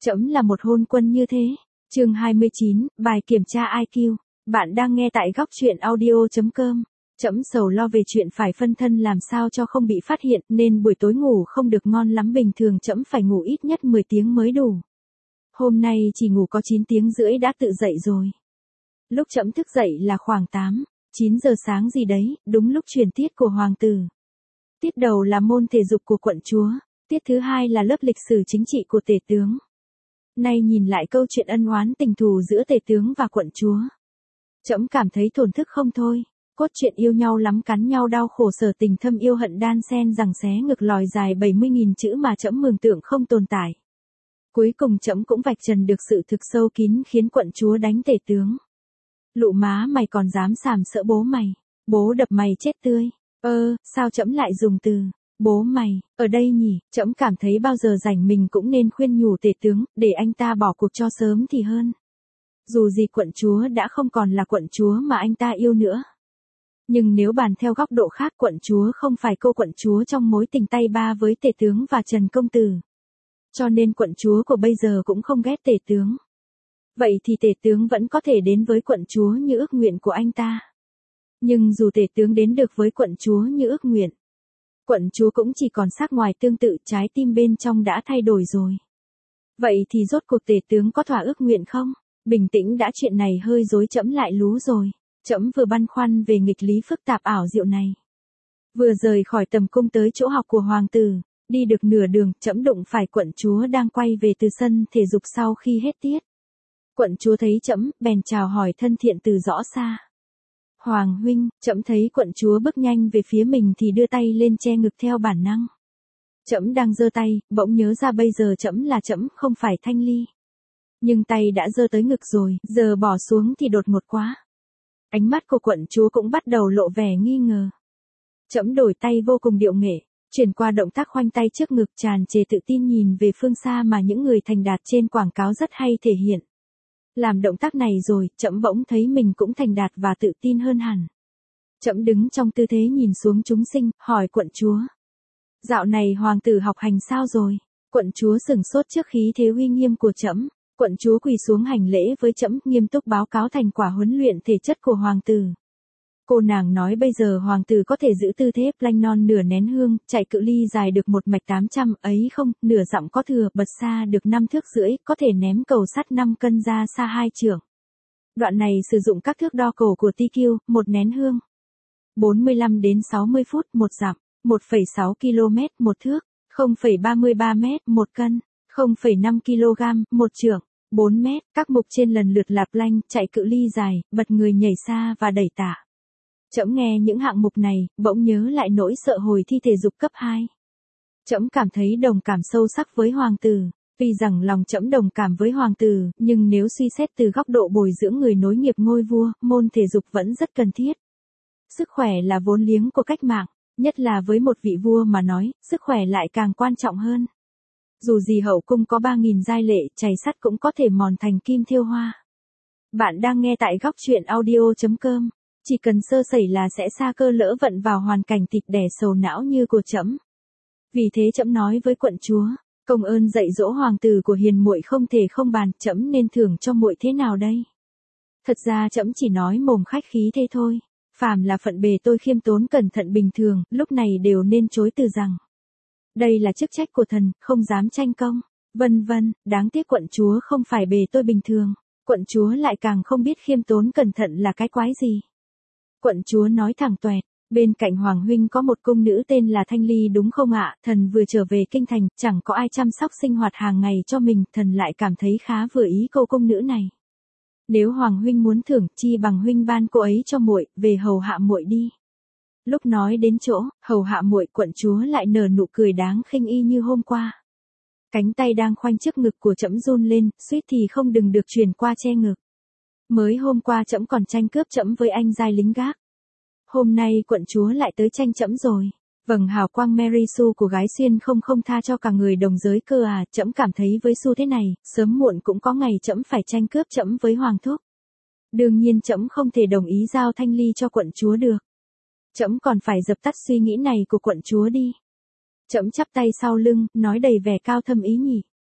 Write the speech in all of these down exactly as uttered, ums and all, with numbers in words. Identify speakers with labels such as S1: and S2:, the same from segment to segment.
S1: Trẫm là một hôn quân như thế. Chương hai mươi chín, bài kiểm tra i kiu. Bạn đang nghe tại góc truyện audio chấm com. Trẫm sầu lo về chuyện phải phân thân làm sao cho không bị phát hiện, nên buổi tối ngủ không được ngon lắm, bình thường trẫm phải ngủ ít nhất mười tiếng mới đủ. Hôm nay chỉ ngủ có chín tiếng rưỡi đã tự dậy rồi. Lúc trẫm thức dậy là khoảng tám, chín giờ sáng gì đấy, đúng lúc truyền tiết của hoàng tử. Tiết đầu là môn thể dục của quận chúa, tiết thứ hai là lớp lịch sử chính trị của tể tướng. Nay nhìn lại câu chuyện ân oán tình thù giữa tể tướng và quận chúa, trẫm cảm thấy thổn thức không thôi. Cốt truyện yêu nhau lắm, cắn nhau đau khổ, sở tình thâm yêu hận đan xen giằng xé ngực lòi dài bảy mươi nghìn chữ mà trẫm mường tượng không tồn tại. Cuối cùng trẫm cũng vạch trần được sự thực sâu kín khiến quận chúa đánh tể tướng. Lụ má mày còn dám sàm sỡ bố mày, bố đập mày chết tươi. Ơ, sao trẫm lại dùng từ bố mày ở đây nhỉ? Trẫm cảm thấy bao giờ rảnh mình cũng nên khuyên nhủ tể tướng, để anh ta bỏ cuộc cho sớm thì hơn. Dù gì quận chúa đã không còn là quận chúa mà anh ta yêu nữa. Nhưng nếu bàn theo góc độ khác, quận chúa không phải cô quận chúa trong mối tình tay ba với tể tướng và Trần Công Tử. Cho nên quận chúa của bây giờ cũng không ghét tể tướng. Vậy thì tể tướng vẫn có thể đến với quận chúa như ước nguyện của anh ta. Nhưng dù tể tướng đến được với quận chúa như ước nguyện, quận chúa cũng chỉ còn sắc ngoài tương tự, trái tim bên trong đã thay đổi rồi. Vậy thì rốt cuộc tể tướng có thỏa ước nguyện không? Bình tĩnh đã, chuyện này hơi rối, trẫm lại lú rồi. Trẫm vừa băn khoăn về nghịch lý phức tạp ảo diệu này. Vừa rời khỏi tầm cung tới chỗ học của hoàng tử, đi được nửa đường, trẫm đụng phải quận chúa đang quay về từ sân thể dục sau khi hết tiết. Quận chúa thấy trẫm, bèn chào hỏi thân thiện từ rõ xa. Hoàng huynh. Trẫm thấy quận chúa bước nhanh về phía mình thì đưa tay lên che ngực theo bản năng. Trẫm đang giơ tay, bỗng nhớ ra bây giờ trẫm là trẫm, không phải Thanh Ly. Nhưng tay đã giơ tới ngực rồi, giờ bỏ xuống thì đột ngột quá. Ánh mắt của quận chúa cũng bắt đầu lộ vẻ nghi ngờ. Trẫm đổi tay vô cùng điệu nghệ, chuyển qua động tác khoanh tay trước ngực, tràn trề tự tin nhìn về phương xa mà những người thành đạt trên quảng cáo rất hay thể hiện. Làm động tác này rồi, trẫm bỗng thấy mình cũng thành đạt và tự tin hơn hẳn. Trẫm đứng trong tư thế nhìn xuống chúng sinh, hỏi quận chúa. Dạo này hoàng tử học hành sao rồi? Quận chúa sửng sốt trước khí thế uy nghiêm của trẫm. Quận chúa quỳ xuống hành lễ với trẫm, nghiêm túc báo cáo thành quả huấn luyện thể chất của hoàng tử. Cô nàng nói bây giờ hoàng tử có thể giữ tư thế plank non nửa nén hương, chạy cự ly dài được một mạch tám trăm, ấy không, nửa dặm có thừa, bật xa được năm thước rưỡi, có thể ném cầu sắt năm cân ra xa hai trượng. Đoạn này sử dụng các thước đo cầu của tê quy, một nén hương. bốn mươi lăm đến sáu mươi phút một dặm, một phẩy sáu ki lô mét một thước, không phẩy ba mươi ba mét một cân, không phẩy năm ki lô gam một trượng, bốn mét. Các mục trên lần lượt là plank, chạy cự ly dài, bật người nhảy xa và đẩy tạ. Trẫm nghe những hạng mục này, bỗng nhớ lại nỗi sợ hồi thi thể dục cấp hai. Trẫm cảm thấy đồng cảm sâu sắc với hoàng tử. Vì rằng lòng trẫm đồng cảm với hoàng tử, nhưng nếu suy xét từ góc độ bồi dưỡng người nối nghiệp ngôi vua, môn thể dục vẫn rất cần thiết. Sức khỏe là vốn liếng của cách mạng, nhất là với một vị vua mà nói, sức khỏe lại càng quan trọng hơn. Dù gì hậu cung có ba nghìn giai lệ, chày sắt cũng có thể mòn thành kim thiêu hoa. Bạn đang nghe tại góc truyện audio chấm com. Chỉ cần sơ sẩy là sẽ sa cơ lỡ vận vào hoàn cảnh thịt đẻ sầu não như của trẫm. Vì thế trẫm nói với quận chúa, công ơn dạy dỗ hoàng tử của hiền muội không thể không bàn, trẫm nên thưởng cho muội thế nào đây? Thật ra trẫm chỉ nói mồm khách khí thế thôi. Phàm là phận bề tôi khiêm tốn cẩn thận bình thường, lúc này đều nên chối từ rằng đây là chức trách của thần, không dám tranh công, vân vân. Đáng tiếc quận chúa không phải bề tôi bình thường, quận chúa lại càng không biết khiêm tốn cẩn thận là cái quái gì. Quận chúa nói thẳng toẹt, bên cạnh hoàng huynh có một cung nữ tên là Thanh Ly đúng không ạ? Thần vừa trở về kinh thành, chẳng có ai chăm sóc sinh hoạt hàng ngày cho mình, thần lại cảm thấy khá vừa ý cô cung nữ này. Nếu hoàng huynh muốn thưởng, chi bằng huynh ban cô ấy cho muội, về hầu hạ muội đi. Lúc nói đến chỗ hầu hạ muội, quận chúa lại nở nụ cười đáng khinh y như hôm qua. Cánh tay đang khoanh trước ngực của trẫm run lên, suýt thì không đừng được truyền qua che ngực. Mới hôm qua trẫm còn tranh cướp trẫm với anh giai lính gác. Hôm nay quận chúa lại tới tranh trẫm rồi. Vầng hào quang Mary Sue của gái xuyên không không tha cho cả người đồng giới cơ à? Trẫm cảm thấy với Sue thế này, sớm muộn cũng có ngày trẫm phải tranh cướp trẫm với hoàng thúc. Đương nhiên trẫm không thể đồng ý giao Thanh Ly cho quận chúa được. Trẫm còn phải dập tắt suy nghĩ này của quận chúa đi. Trẫm chắp tay sau lưng, nói đầy vẻ cao thâm ý nhỉ.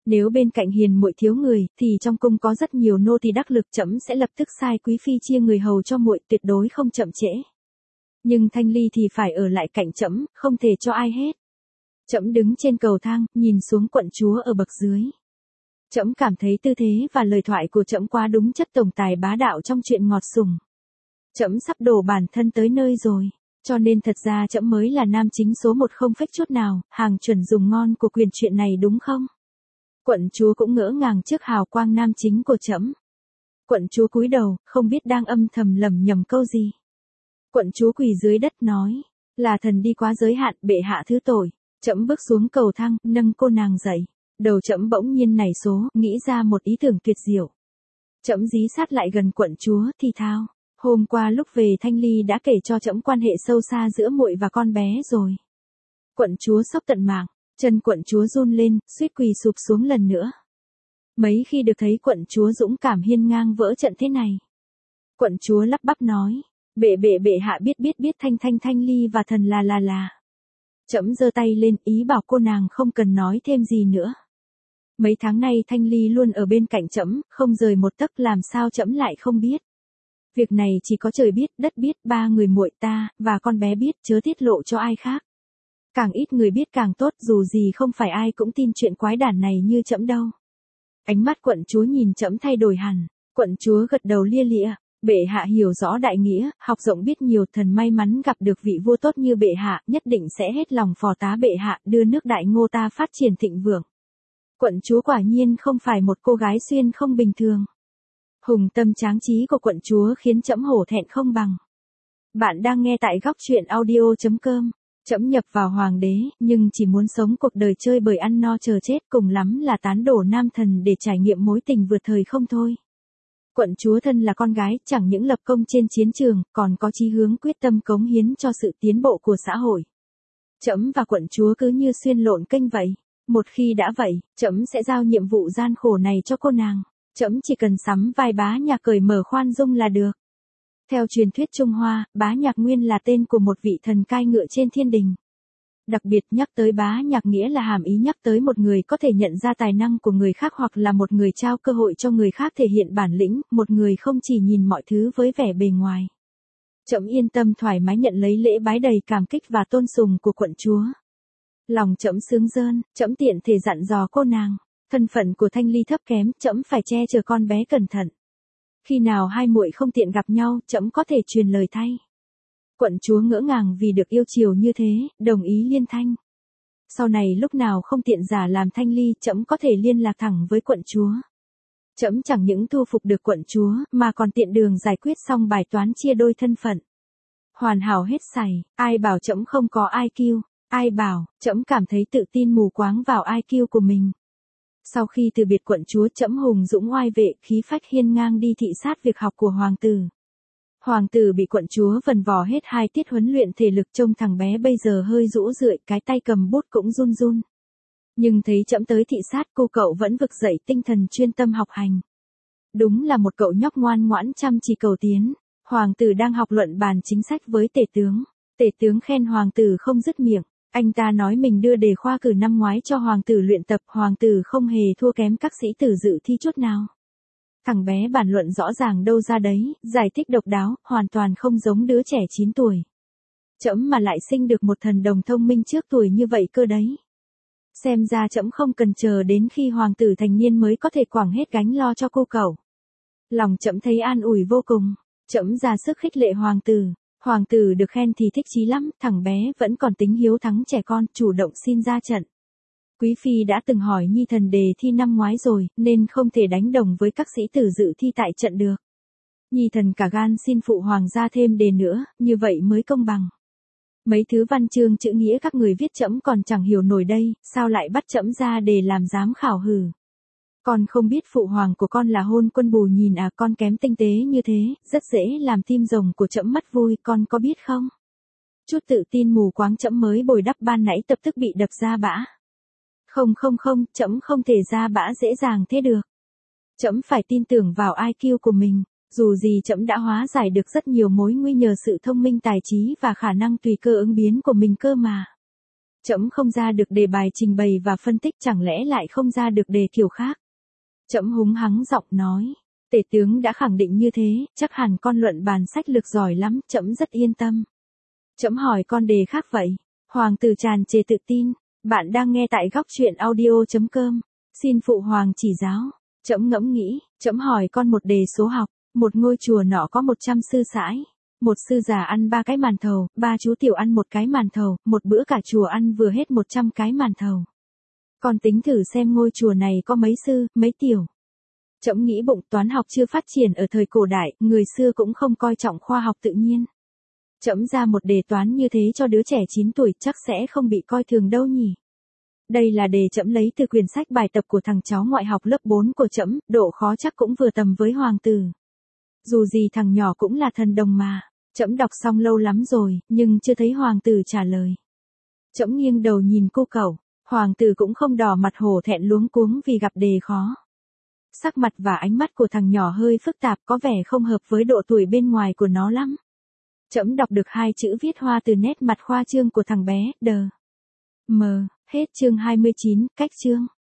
S1: Nếu bên cạnh hiền muội thiếu người, thì trong cung có rất nhiều nô tỳ đắc lực, trẫm sẽ lập tức sai quý phi chia người hầu cho muội, tuyệt đối không chậm trễ. Nhưng Thanh Ly thì phải ở lại cạnh trẫm, không thể cho ai hết. Trẫm đứng trên cầu thang, nhìn xuống quận chúa ở bậc dưới. Trẫm cảm thấy tư thế và lời thoại của trẫm quá đúng chất tổng tài bá đạo trong chuyện ngọt sủng. Trẫm sắp đổ bản thân tới nơi rồi, cho nên thật ra trẫm mới là nam chính số một không phếch chút nào, hàng chuẩn dùng ngon của quyền chuyện này đúng không? Quận chúa cũng ngỡ ngàng trước hào quang nam chính của trẫm. Quận chúa cúi đầu, không biết đang âm thầm lẩm nhẩm câu gì. Quận chúa quỳ dưới đất nói, là thần đi quá giới hạn, bệ hạ thứ tội. Trẫm bước xuống cầu thang, nâng cô nàng dậy. Đầu trẫm bỗng nhiên nảy số, nghĩ ra một ý tưởng tuyệt diệu. Trẫm dí sát lại gần quận chúa, thì thào, hôm qua lúc về Thanh Ly đã kể cho trẫm quan hệ sâu xa giữa muội và con bé rồi. Quận chúa sốc tận mạng, chân quận chúa run lên, suýt quỳ sụp xuống lần nữa. Mấy khi được thấy quận chúa dũng cảm hiên ngang vỡ trận thế này. Quận chúa lắp bắp nói, bệ bệ bệ hạ biết biết biết Thanh Thanh Thanh Ly và thần là là là. Trẫm giơ tay lên, ý bảo cô nàng không cần nói thêm gì nữa. Mấy tháng nay Thanh Ly luôn ở bên cạnh trẫm, không rời một tấc, làm sao trẫm lại không biết. Việc này chỉ có trời biết, đất biết, ba người muội ta, và con bé biết, chớ tiết lộ cho ai khác. Càng ít người biết càng tốt, dù gì không phải ai cũng tin chuyện quái đản này như trẫm đâu. Ánh mắt quận chúa nhìn trẫm thay đổi hẳn, quận chúa gật đầu lia lịa, bệ hạ hiểu rõ đại nghĩa, học rộng biết nhiều, thần may mắn gặp được vị vua tốt như bệ hạ, nhất định sẽ hết lòng phò tá bệ hạ, đưa nước Đại Ngô ta phát triển thịnh vượng. Quận chúa quả nhiên không phải một cô gái xuyên không bình thường. Hùng tâm tráng trí của quận chúa khiến trẫm hổ thẹn không bằng. Bạn đang nghe tại góc truyện audio chấm com. Trẫm nhập vào hoàng đế, nhưng chỉ muốn sống cuộc đời chơi bời ăn no chờ chết, cùng lắm là tán đổ nam thần để trải nghiệm mối tình vượt thời không thôi. Quận chúa thân là con gái, chẳng những lập công trên chiến trường, còn có chí hướng quyết tâm cống hiến cho sự tiến bộ của xã hội. Trẫm và quận chúa cứ như xuyên lộn kênh vậy. Một khi đã vậy, trẫm sẽ giao nhiệm vụ gian khổ này cho cô nàng. Trẫm chỉ cần sắm vai bá nhạc cởi mở khoan dung là được. Theo truyền thuyết Trung Hoa, bá nhạc nguyên là tên của một vị thần cai ngựa trên thiên đình. Đặc biệt nhắc tới bá nhạc nghĩa là hàm ý nhắc tới một người có thể nhận ra tài năng của người khác, hoặc là một người trao cơ hội cho người khác thể hiện bản lĩnh, một người không chỉ nhìn mọi thứ với vẻ bề ngoài. Trẫm yên tâm thoải mái nhận lấy lễ bái đầy cảm kích và tôn sùng của quận chúa. Lòng trẫm sướng rơn, trẫm tiện thể dặn dò cô nàng, thân phận của Thanh Ly thấp kém, trẫm phải che chở con bé cẩn thận. Khi nào hai muội không tiện gặp nhau, trẫm có thể truyền lời thay. Quận chúa ngỡ ngàng vì được yêu chiều như thế, đồng ý liên thanh. Sau này lúc nào không tiện giả làm Thanh Ly, trẫm có thể liên lạc thẳng với quận chúa. Trẫm chẳng những thu phục được quận chúa, mà còn tiện đường giải quyết xong bài toán chia đôi thân phận. Hoàn hảo hết sảy, ai bảo trẫm không có i kiu, ai bảo, trẫm cảm thấy tự tin mù quáng vào i kiu của mình. Sau khi từ biệt quận chúa, trẫm hùng dũng oai vệ, khí phách hiên ngang đi thị sát việc học của hoàng tử. Hoàng tử bị quận chúa vần vò hết hai tiết huấn luyện thể lực, trông thằng bé bây giờ hơi rũ rượi, cái tay cầm bút cũng run run. Nhưng thấy trẫm tới thị sát, cô cậu vẫn vực dậy tinh thần chuyên tâm học hành. Đúng là một cậu nhóc ngoan ngoãn chăm chỉ cầu tiến. Hoàng tử đang học luận bàn chính sách với tể tướng. Tể tướng khen hoàng tử không dứt miệng. Anh ta nói mình đưa đề khoa cử năm ngoái cho hoàng tử luyện tập, hoàng tử không hề thua kém các sĩ tử dự thi chút nào. Thằng bé bàn luận rõ ràng đâu ra đấy, giải thích độc đáo, hoàn toàn không giống đứa trẻ chín tuổi. Trẫm mà lại sinh được một thần đồng thông minh trước tuổi như vậy cơ đấy. Xem ra trẫm không cần chờ đến khi hoàng tử thành niên mới có thể quẳng hết gánh lo cho cô cậu. Lòng trẫm thấy an ủi vô cùng, trẫm ra sức khích lệ hoàng tử. Hoàng tử được khen thì thích chí lắm, thằng bé vẫn còn tính hiếu thắng trẻ con, chủ động xin ra trận. Quý phi đã từng hỏi nhi thần đề thi năm ngoái rồi, nên không thể đánh đồng với các sĩ tử dự thi tại trận được. Nhi thần cả gan xin phụ hoàng gia thêm đề nữa, như vậy mới công bằng. Mấy thứ văn chương chữ nghĩa các người viết trẫm còn chẳng hiểu nổi đây, sao lại bắt trẫm ra để làm giám khảo hử? Con không biết phụ hoàng của con là hôn quân bù nhìn à, con kém tinh tế như thế, rất dễ làm tim rồng của trẫm mất vui, con có biết không? Chút tự tin mù quáng trẫm mới bồi đắp ban nãy tập tức bị đập ra bã. Không không không, trẫm không thể ra bã dễ dàng thế được. Trẫm phải tin tưởng vào i kiu của mình, dù gì trẫm đã hóa giải được rất nhiều mối nguy nhờ sự thông minh tài trí và khả năng tùy cơ ứng biến của mình cơ mà. Trẫm không ra được đề bài trình bày và phân tích, chẳng lẽ lại không ra được đề kiểu khác. Trẫm húng hắng giọng nói. Tể tướng đã khẳng định như thế, chắc hẳn con luận bàn sách lược giỏi lắm, trẫm rất yên tâm. Trẫm hỏi con đề khác vậy. Hoàng tử tràn trề tự tin. Bạn đang nghe tại góc truyện audio chấm com. Xin phụ hoàng chỉ giáo. Trẫm ngẫm nghĩ, trẫm hỏi con một đề số học. Một ngôi chùa nọ có một trăm sư sãi. Một sư già ăn ba cái màn thầu, ba chú tiểu ăn một cái màn thầu, một bữa cả chùa ăn vừa hết một trăm cái màn thầu. Con tính thử xem ngôi chùa này có mấy sư, mấy tiểu. Trẫm nghĩ bụng, toán học chưa phát triển ở thời cổ đại, người xưa cũng không coi trọng khoa học tự nhiên. Trẫm ra một đề toán như thế cho đứa trẻ chín tuổi chắc sẽ không bị coi thường đâu nhỉ. Đây là đề trẫm lấy từ quyển sách bài tập của thằng cháu ngoại học lớp bốn của trẫm, độ khó chắc cũng vừa tầm với hoàng tử. Dù gì thằng nhỏ cũng là thần đồng mà. Trẫm đọc xong lâu lắm rồi, nhưng chưa thấy hoàng tử trả lời. Trẫm nghiêng đầu nhìn cô cậu, hoàng tử cũng không đỏ mặt hổ thẹn luống cuống vì gặp đề khó. Sắc mặt và ánh mắt của thằng nhỏ hơi phức tạp, có vẻ không hợp với độ tuổi bên ngoài của nó lắm. Trẫm đọc được hai chữ viết hoa từ nét mặt khoa trương của thằng bé, đờ. Mờ, hết chương hai mươi chín, cách chương.